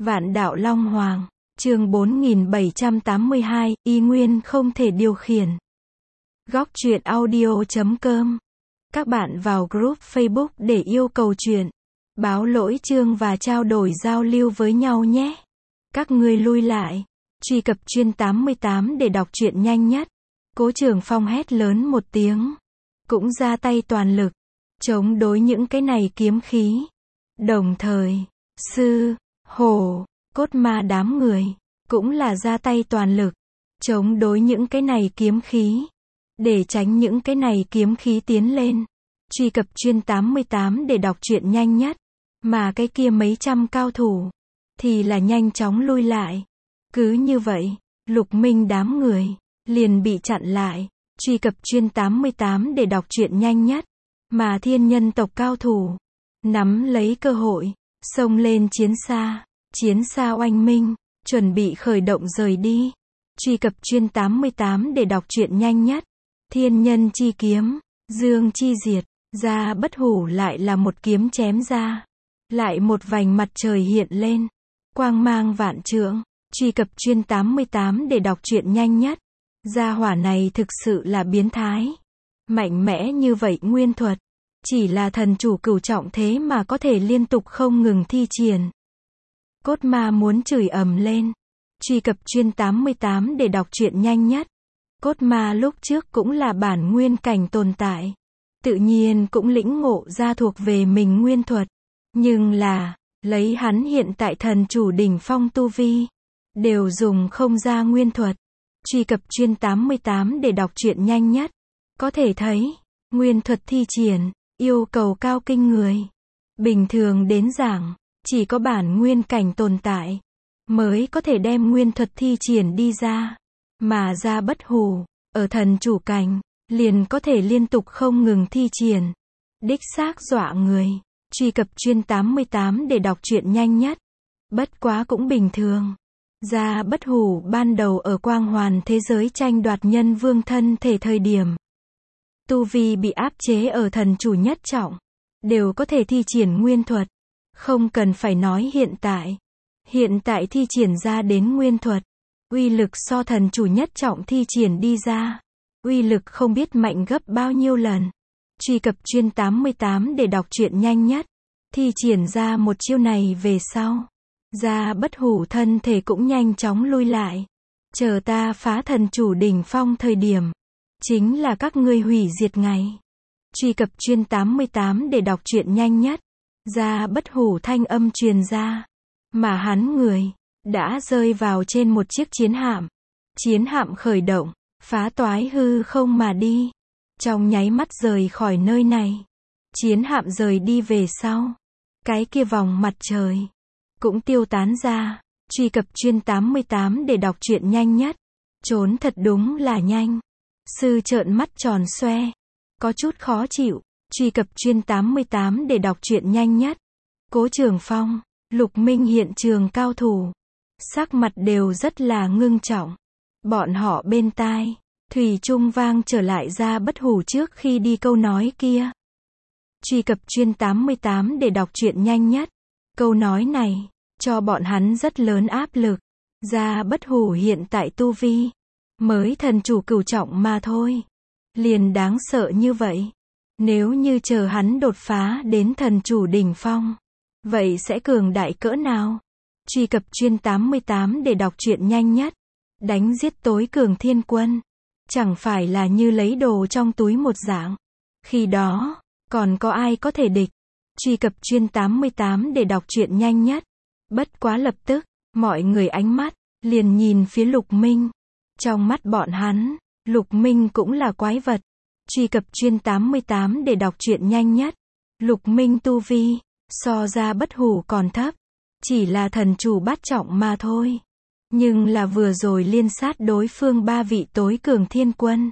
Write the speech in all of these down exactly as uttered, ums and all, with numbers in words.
Vạn đạo Long Hoàng, chương bốn nghìn bảy trăm tám mươi hai, y nguyên không thể điều khiển. Góc truyện audio chấm com. Các bạn vào group Facebook để yêu cầu truyện, báo lỗi chương và trao đổi giao lưu với nhau nhé. Các ngươi lui lại, truy cập chuyên tám mươi tám để đọc truyện nhanh nhất. Cố Trường Phong hét lớn một tiếng, cũng ra tay toàn lực, chống đối những cái này kiếm khí. Đồng thời, sư, hổ, cốt ma đám người, cũng là ra tay toàn lực, chống đối những cái này kiếm khí, để tránh những cái này kiếm khí tiến lên. Truy cập chuyên tám mươi tám để đọc truyện nhanh nhất, mà cái kia mấy trăm cao thủ, thì là nhanh chóng lui lại. Cứ như vậy, Lục Minh đám người, liền bị chặn lại. Truy cập chuyên tám mươi tám để đọc truyện nhanh nhất, mà thiên nhân tộc cao thủ, nắm lấy cơ hội, xông lên chiến xa, chiến xa oanh minh, chuẩn bị khởi động rời đi. Truy cập chuyên tám mươi tám để đọc truyện nhanh nhất. Thiên nhân chi kiếm, dương chi diệt, ra bất hủ lại là một kiếm chém ra, lại một vành mặt trời hiện lên, quang mang vạn trượng. Truy cập chuyên tám mươi tám để đọc truyện nhanh nhất. Gia hỏa này thực sự là biến thái, mạnh mẽ như vậy nguyên thuật, chỉ là thần chủ cửu trọng thế mà có thể liên tục không ngừng thi triển. Cốt ma muốn chửi ầm lên. Truy cập chuyên tám mươi tám để đọc truyện nhanh nhất. Cốt ma lúc trước cũng là bản nguyên cảnh tồn tại, tự nhiên cũng lĩnh ngộ ra thuộc về mình nguyên thuật, nhưng là, lấy hắn hiện tại thần chủ đỉnh phong tu vi, đều dùng không ra nguyên thuật. Truy cập chuyên tám mươi tám để đọc truyện nhanh nhất. Có thể thấy, nguyên thuật thi triển, yêu cầu cao kinh người. Bình thường đến giảng, chỉ có bản nguyên cảnh tồn tại, mới có thể đem nguyên thuật thi triển đi ra. Mà ra bất hủ, ở thần chủ cảnh, liền có thể liên tục không ngừng thi triển. Đích xác dọa người. Truy cập chuyên tám mươi tám để đọc truyện nhanh nhất. Bất quá cũng bình thường. Ra bất hủ ban đầu ở quang hoàn thế giới tranh đoạt nhân vương thân thể thời điểm, tu vi bị áp chế ở thần chủ nhất trọng, đều có thể thi triển nguyên thuật. Không cần phải nói hiện tại. Hiện tại thi triển ra đến nguyên thuật, uy lực so thần chủ nhất trọng thi triển đi ra, uy lực không biết mạnh gấp bao nhiêu lần. Truy cập chuyên tám mươi tám để đọc truyện nhanh nhất. Thi triển ra một chiêu này về sau, ra bất hủ thân thể cũng nhanh chóng lui lại. Chờ ta phá thần chủ đỉnh phong thời điểm, chính là các ngươi hủy diệt ngày. Truy cập chuyên tám mươi tám để đọc truyện nhanh nhất. Ra bất hủ thanh âm truyền ra, mà hắn người, đã rơi vào trên một chiếc chiến hạm. Chiến hạm khởi động, phá toái hư không mà đi. Trong nháy mắt rời khỏi nơi này. Chiến hạm rời đi về sau, cái kia vòng mặt trời cũng tiêu tán ra. Truy cập chuyên tám mươi tám để đọc truyện nhanh nhất. Trốn thật đúng là nhanh. Sư trợn mắt tròn xoe, có chút khó chịu. Truy cập chuyên tám mươi tám để đọc truyện nhanh nhất. Cố Trường Phong, Lục Minh hiện trường cao thủ, sắc mặt đều rất là ngưng trọng. Bọn họ bên tai, thủy chung vang trở lại ra bất hủ trước khi đi câu nói kia. Truy cập chuyên tám mươi tám để đọc truyện nhanh nhất. Câu nói này, cho bọn hắn rất lớn áp lực. Ra bất hủ hiện tại tu vi, mới thần chủ cửu trọng mà thôi. Liền đáng sợ như vậy. Nếu như chờ hắn đột phá đến thần chủ đỉnh phong, vậy sẽ cường đại cỡ nào? Truy cập chuyên tám mươi tám để đọc truyện nhanh nhất. Đánh giết tối cường thiên quân, chẳng phải là như lấy đồ trong túi một dạng. Khi đó, còn có ai có thể địch? Truy cập chuyên tám mươi tám để đọc truyện nhanh nhất. Bất quá lập tức, mọi người ánh mắt, liền nhìn phía Lục Minh. Trong mắt bọn hắn, Lục Minh cũng là quái vật. Truy cập chuyên tám mươi tám để đọc truyện nhanh nhất. Lục Minh tu vi, so ra bất hủ còn thấp. Chỉ là thần chủ bát trọng mà thôi. Nhưng là vừa rồi liên sát đối phương ba vị tối cường thiên quân.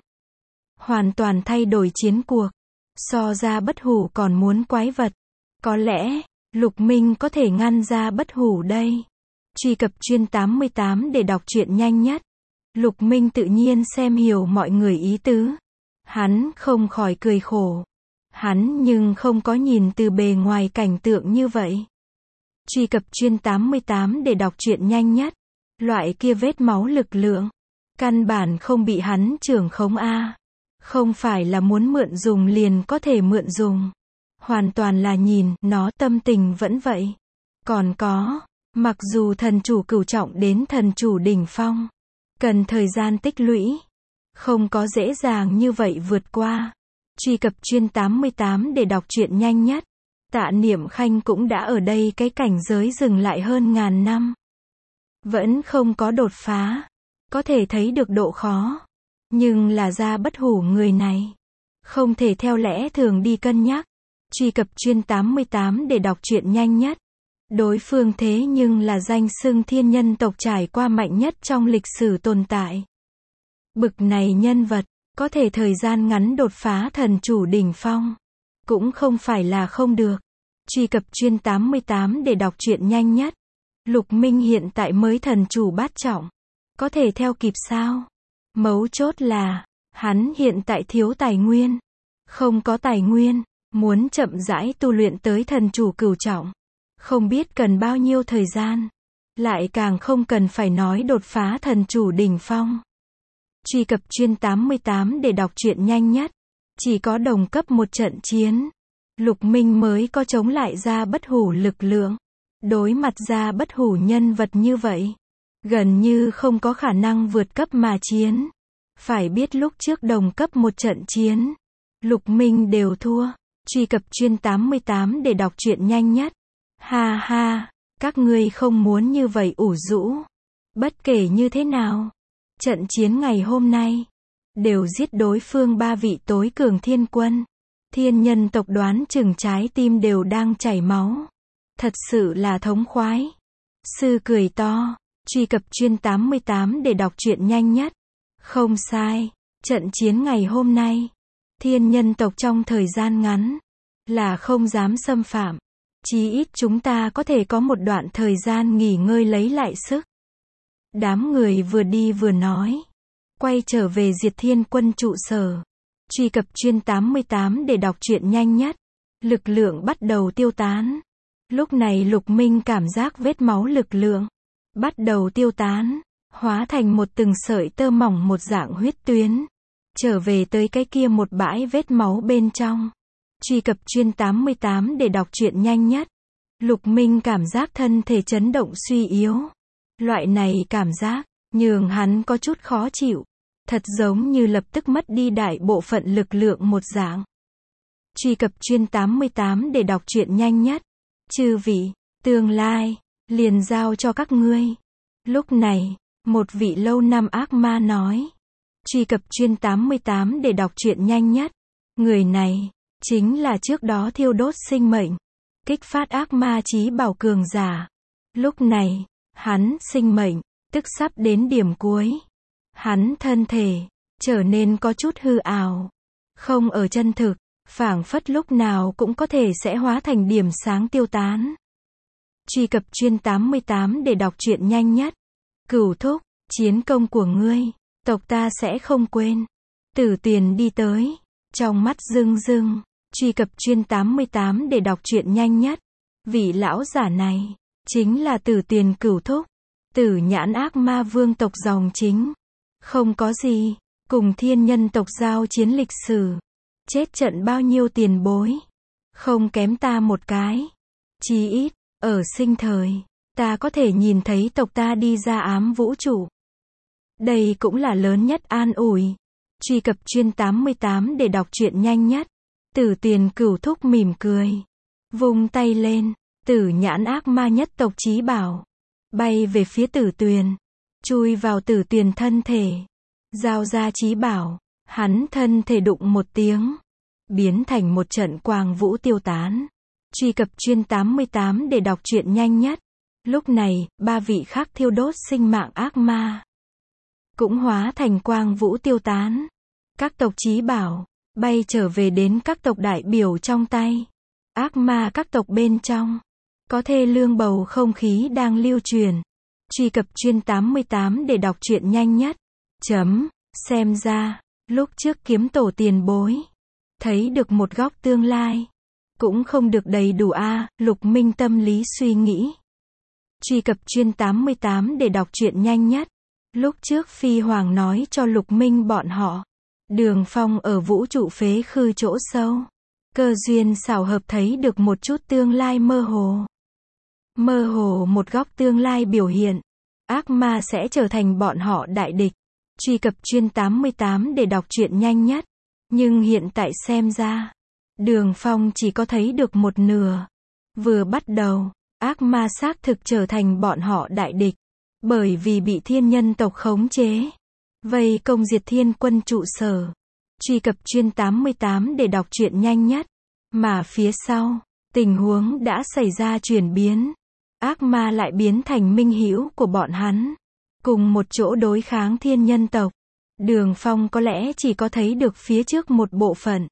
Hoàn toàn thay đổi chiến cuộc. So ra bất hủ còn muốn quái vật. Có lẽ, Lục Minh có thể ngăn ra bất hủ đây. Truy cập chuyên tám mươi tám để đọc truyện nhanh nhất. Lục Minh tự nhiên xem hiểu mọi người ý tứ. Hắn không khỏi cười khổ. Hắn nhưng không có nhìn từ bề ngoài cảnh tượng như vậy. Truy cập chuyên tám mươi tám để đọc truyện nhanh nhất. Loại kia vết máu lực lượng. Căn bản không bị hắn trưởng khống a. Không phải là muốn mượn dùng liền có thể mượn dùng. Hoàn toàn là nhìn, nó tâm tình vẫn vậy. Còn có, mặc dù thần chủ cửu trọng đến thần chủ đỉnh phong, cần thời gian tích lũy. Không có dễ dàng như vậy vượt qua. Truy cập chuyên tám mươi tám để đọc truyện nhanh nhất. Tạ Niệm Khanh cũng đã ở đây cái cảnh giới dừng lại hơn ngàn năm. Vẫn không có đột phá. Có thể thấy được độ khó. Nhưng là Gia Bất Hủ người này. Không thể theo lẽ thường đi cân nhắc. Truy cập chuyên tám mươi tám để đọc truyện nhanh nhất. Đối phương thế nhưng là danh xưng thiên nhân tộc trải qua mạnh nhất trong lịch sử tồn tại. Bực này nhân vật, có thể thời gian ngắn đột phá thần chủ đỉnh phong. Cũng không phải là không được. Truy cập chuyên tám mươi tám để đọc truyện nhanh nhất. Lục Minh hiện tại mới thần chủ bát trọng. Có thể theo kịp sao? Mấu chốt là, hắn hiện tại thiếu tài nguyên. Không có tài nguyên, muốn chậm rãi tu luyện tới thần chủ cửu trọng. Không biết cần bao nhiêu thời gian. Lại càng không cần phải nói đột phá thần chủ đỉnh phong. Truy cập chuyên tám mươi tám để đọc truyện nhanh nhất. Chỉ có đồng cấp một trận chiến. Lục Minh mới có chống lại Gia Bất Hủ lực lượng. Đối mặt Gia Bất Hủ nhân vật như vậy. Gần như không có khả năng vượt cấp mà chiến. Phải biết lúc trước đồng cấp một trận chiến. Lục Minh đều thua. Truy cập chuyên tám mươi tám để đọc truyện nhanh nhất. Ha ha, các ngươi không muốn như vậy ủ rũ. Bất kể như thế nào. Trận chiến ngày hôm nay. Đều giết đối phương ba vị tối cường thiên quân. Thiên nhân tộc đoán chừng trái tim đều đang chảy máu. Thật sự là thống khoái. Sư cười to. Truy cập chuyên tám mươi tám để đọc truyện nhanh nhất. Không sai. Trận chiến ngày hôm nay. Thiên nhân tộc trong thời gian ngắn. Là không dám xâm phạm. Chí ít chúng ta có thể có một đoạn thời gian nghỉ ngơi lấy lại sức. Đám người vừa đi vừa nói. Quay trở về Diệt Thiên Quân trụ sở. Truy cập chuyên tám mươi tám để đọc truyện nhanh nhất. Lực lượng bắt đầu tiêu tán. Lúc này Lục Minh cảm giác vết máu lực lượng bắt đầu tiêu tán, hóa thành một từng sợi tơ mỏng một dạng huyết tuyến, trở về tới cái kia một bãi vết máu bên trong. Truy cập chuyên tám mươi tám để đọc truyện nhanh nhất. Lục Minh cảm giác thân thể chấn động suy yếu. Loại này cảm giác nhường hắn có chút khó chịu. Thật giống như lập tức mất đi đại bộ phận lực lượng một dạng. Truy cập chuyên tám mươi tám để đọc truyện nhanh nhất. Chư vị, tương lai, liền giao cho các ngươi. Lúc này, một vị lâu năm ác ma nói. Truy cập chuyên tám mươi tám để đọc truyện nhanh nhất. Người này, chính là trước đó thiêu đốt sinh mệnh. Kích phát ác ma chí bảo cường giả. Lúc này, hắn sinh mệnh, tức sắp đến điểm cuối. Hắn thân thể, trở nên có chút hư ảo. Không ở chân thực, phảng phất lúc nào cũng có thể sẽ hóa thành điểm sáng tiêu tán. Truy cập chuyên tám mươi tám để đọc truyện nhanh nhất. Cửu thúc, chiến công của ngươi, tộc ta sẽ không quên. Tử Tuyền đi tới, trong mắt rưng rưng. Truy cập chuyên tám mươi tám để đọc truyện nhanh nhất. Vị lão giả này, chính là Tử Tuyền cửu thúc. Tử nhãn ác ma vương tộc dòng chính. Không có gì, cùng thiên nhân tộc giao chiến lịch sử. Chết trận bao nhiêu tiền bối. Không kém ta một cái. Chí ít, ở sinh thời, ta có thể nhìn thấy tộc ta đi ra ám vũ trụ. Đây cũng là lớn nhất an ủi. Truy cập chuyên tám mươi tám để đọc truyện nhanh nhất. Tử Tuyền cửu thúc mỉm cười. Vung tay lên, tử nhãn ác ma nhất tộc chí bảo. Bay về phía Tử Tuyền. Chui vào Tử Tuyền thân thể. Giao ra chí bảo. Hắn thân thể đụng một tiếng. Biến thành một trận quang vũ tiêu tán. Truy cập chuyên tám mươi tám để đọc truyện nhanh nhất. Lúc này, ba vị khác thiêu đốt sinh mạng ác ma. Cũng hóa thành quang vũ tiêu tán. Các tộc chí bảo. Bay trở về đến các tộc đại biểu trong tay. Ác ma các tộc bên trong. Có thê lương bầu không khí đang lưu truyền. Truy cập chuyên tám mươi tám để đọc truyện nhanh nhất. Chấm, xem ra, lúc trước kiếm tổ tiền bối. Thấy được một góc tương lai. cũng không được đầy đủ a, Lục Minh tâm lý suy nghĩ. Truy cập chuyên tám mươi tám để đọc truyện nhanh nhất. Lúc trước Phi Hoàng nói cho Lục Minh bọn họ, Đường Phong ở vũ trụ phế khư chỗ sâu. Cơ duyên xảo hợp thấy được một chút tương lai mơ hồ. Mơ hồ một góc tương lai biểu hiện. Ác ma sẽ trở thành bọn họ đại địch. Truy cập chuyên tám mươi tám để đọc truyện nhanh nhất. Nhưng hiện tại xem ra, Đường Phong chỉ có thấy được một nửa. Vừa bắt đầu, ác ma xác thực trở thành bọn họ đại địch. Bởi vì bị thiên nhân tộc khống chế. Vây công diệt thiên quân trụ sở. Truy cập chuyên tám mươi tám để đọc truyện nhanh nhất. Mà phía sau, tình huống đã xảy ra chuyển biến. Ác ma lại biến thành minh hữu của bọn hắn. Cùng một chỗ đối kháng thiên nhân tộc. Đường Phong có lẽ chỉ có thấy được phía trước một bộ phận.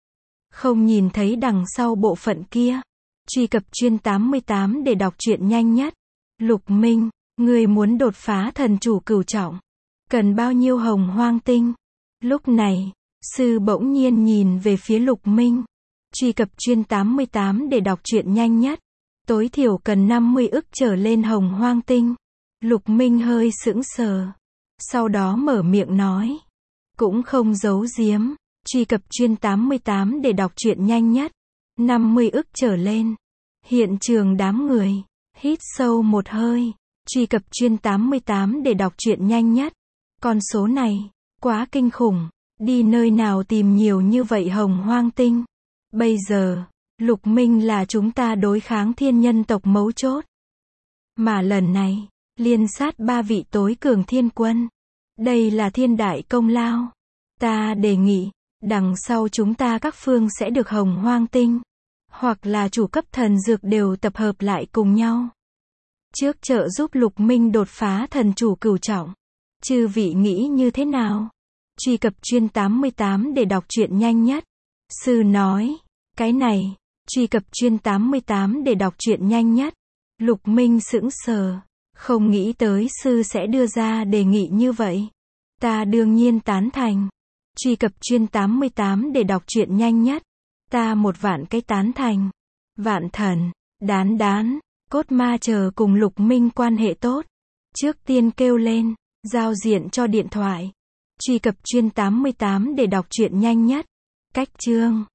Không nhìn thấy đằng sau bộ phận kia. Truy cập chuyên tám mươi tám để đọc truyện nhanh nhất. Lục Minh, người muốn đột phá thần chủ cửu trọng. Cần bao nhiêu hồng hoang tinh? Lúc này, sư bỗng nhiên nhìn về phía Lục Minh. Truy cập chuyên tám mươi tám để đọc truyện nhanh nhất. Tối thiểu cần năm mươi ức trở lên hồng hoang tinh. Lục Minh hơi sững sờ. Sau đó mở miệng nói. Cũng không giấu giếm. Truy cập chuyên tám mươi tám để đọc truyện nhanh nhất. năm mươi ức trở lên. Hiện trường đám người. Hít sâu một hơi. Truy cập chuyên tám mươi tám để đọc truyện nhanh nhất. Con số này, quá kinh khủng. Đi nơi nào tìm nhiều như vậy hồng hoang tinh. Bây giờ, Lục Minh là chúng ta đối kháng thiên nhân tộc mấu chốt. Mà lần này, liên sát ba vị tối cường thiên quân. Đây là thiên đại công lao. Ta đề nghị, đằng sau chúng ta các phương sẽ được hồng hoang tinh. Hoặc là chủ cấp thần dược đều tập hợp lại cùng nhau. Trước trợ giúp Lục Minh đột phá thần chủ cửu trọng. Chư vị nghĩ như thế nào? Truy cập chuyên tám mươi tám để đọc truyện nhanh nhất. Sư nói, cái này, truy cập chuyên tám mươi tám để đọc truyện nhanh nhất. Lục Minh sững sờ, không nghĩ tới sư sẽ đưa ra đề nghị như vậy. Ta đương nhiên tán thành. Truy cập chuyên tám mươi tám để đọc truyện nhanh nhất. Ta một vạn cái tán thành. Vạn thần, đán đán, cốt ma chờ cùng Lục Minh quan hệ tốt. Trước tiên kêu lên, giao diện cho điện thoại. Truy cập chuyên tám mươi tám để đọc truyện nhanh nhất. Cách chương